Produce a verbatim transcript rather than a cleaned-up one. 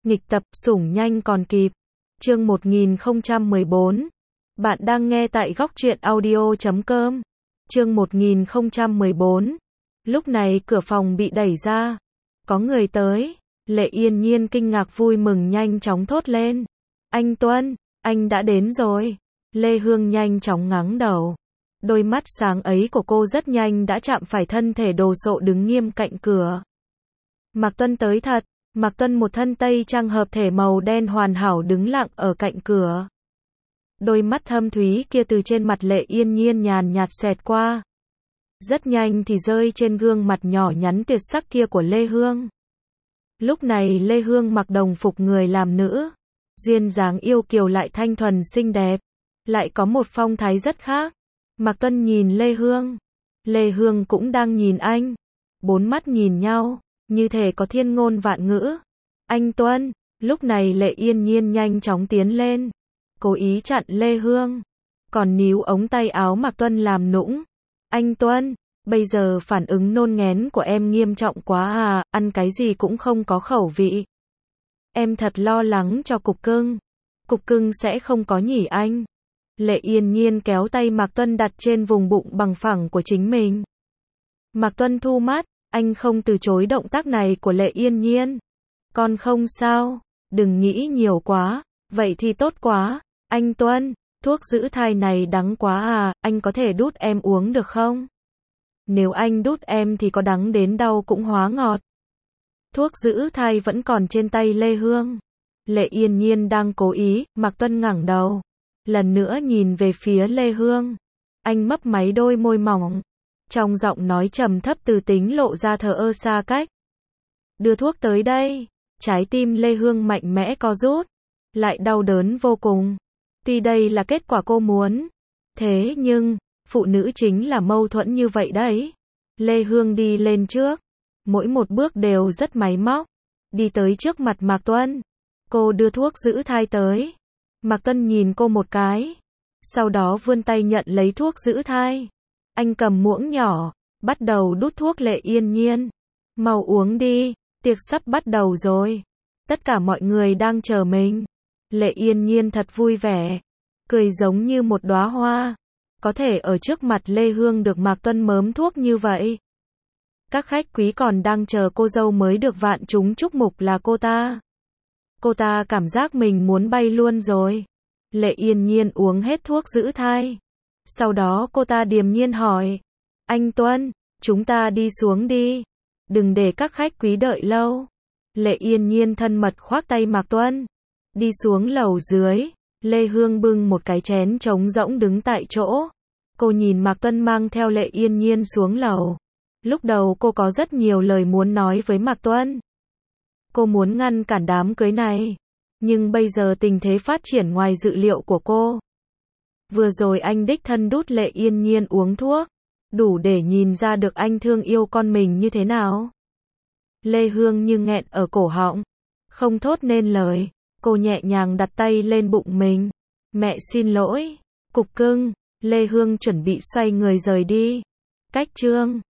Nghịch tập, sủng nhanh còn kịp. Chương một nghìn không trăm mười bốn. Bạn đang nghe tại góc truyện audio chấm com. Chương một nghìn không trăm mười bốn. Lúc này cửa phòng bị đẩy ra. Có người tới. Lệ Yên Nhiên kinh ngạc vui mừng nhanh chóng thốt lên. Anh Tuân, anh đã đến rồi. Lê Hương nhanh chóng ngáng đầu. Đôi mắt sáng ấy của cô rất nhanh đã chạm phải thân thể đồ sộ đứng nghiêm cạnh cửa. Mạc Tuân tới thật. Mạc Tuân một thân tây trang hợp thể màu đen hoàn hảo đứng lặng ở cạnh cửa. Đôi mắt thâm thúy kia từ trên mặt Lệ Yên Nhiên nhàn nhạt xẹt qua. Rất nhanh thì rơi trên gương mặt nhỏ nhắn tuyệt sắc kia của Lê Hương. Lúc này Lê Hương mặc đồng phục người làm nữ. Duyên dáng yêu kiều lại thanh thuần xinh đẹp. Lại có một phong thái rất khác. Mạc Tuân nhìn Lê Hương. Lê Hương cũng đang nhìn anh. Bốn mắt nhìn nhau. Như thể có thiên ngôn vạn ngữ. Anh Tuân, lúc này Lệ Yên Nhiên nhanh chóng tiến lên. Cố ý chặn Lê Hương. Còn níu ống tay áo Mạc Tuân làm nũng. Anh Tuân, bây giờ phản ứng nôn nghén của em nghiêm trọng quá à, ăn cái gì cũng không có khẩu vị. Em thật lo lắng cho cục cưng. Cục cưng sẽ không có nhỉ anh. Lệ Yên Nhiên kéo tay Mạc Tuân đặt trên vùng bụng bằng phẳng của chính mình. Mạc Tuân thu mắt. Anh không từ chối động tác này của Lệ Yên Nhiên. Con không sao, đừng nghĩ nhiều quá, vậy thì tốt quá. Anh Tuân, thuốc giữ thai này đắng quá à, anh có thể đút em uống được không? Nếu anh đút em thì có đắng đến đau cũng hóa ngọt. Thuốc giữ thai vẫn còn trên tay Lê Hương. Lệ Yên Nhiên đang cố ý, Mạc Tuân ngẩng đầu. Lần nữa nhìn về phía Lê Hương. Anh mấp máy đôi môi mỏng. Trong giọng nói trầm thấp từ tính lộ ra thờ ơ xa cách. Đưa thuốc tới đây. Trái tim Lê Hương mạnh mẽ co rút. Lại đau đớn vô cùng. Tuy đây là kết quả cô muốn. Thế nhưng, phụ nữ chính là mâu thuẫn như vậy đấy. Lê Hương đi lên trước. Mỗi một bước đều rất máy móc. Đi tới trước mặt Mạc Tuân. Cô đưa thuốc giữ thai tới. Mạc Tuân nhìn cô một cái. Sau đó vươn tay nhận lấy thuốc giữ thai. Anh cầm muỗng nhỏ, bắt đầu đút thuốc Lệ Yên Nhiên. Mau uống đi, tiệc sắp bắt đầu rồi. Tất cả mọi người đang chờ mình. Lệ Yên Nhiên thật vui vẻ, cười giống như một đóa hoa. Có thể ở trước mặt Lê Hương được Mạc Tuân mớm thuốc như vậy. Các khách quý còn đang chờ cô dâu mới được vạn chúng chúc mục là cô ta. Cô ta cảm giác mình muốn bay luôn rồi. Lệ Yên Nhiên uống hết thuốc giữ thai. Sau đó cô ta điềm nhiên hỏi. Anh Tuân, chúng ta đi xuống đi. Đừng để các khách quý đợi lâu. Lệ Yên Nhiên thân mật khoác tay Mạc Tuân. Đi xuống lầu dưới. Lê Hương bưng một cái chén trống rỗng đứng tại chỗ. Cô nhìn Mạc Tuân mang theo Lệ Yên Nhiên xuống lầu. Lúc đầu cô có rất nhiều lời muốn nói với Mạc Tuân. Cô muốn ngăn cản đám cưới này. Nhưng bây giờ tình thế phát triển ngoài dự liệu của cô. Vừa rồi anh đích thân đút Lệ Yên Nhiên uống thuốc. Đủ để nhìn ra được anh thương yêu con mình như thế nào. Lê Hương như nghẹn ở cổ họng. Không thốt nên lời. Cô nhẹ nhàng đặt tay lên bụng mình. Mẹ xin lỗi. Cục cưng. Lê Hương chuẩn bị xoay người rời đi. Cách chương.